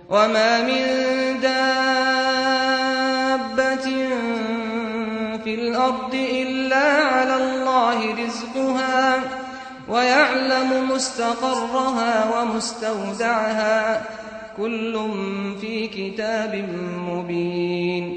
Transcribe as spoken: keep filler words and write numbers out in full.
وما من دابة في الأرض إلا على الله رزقها ويعلم مستقرها ومستودعها كل في كتاب مبين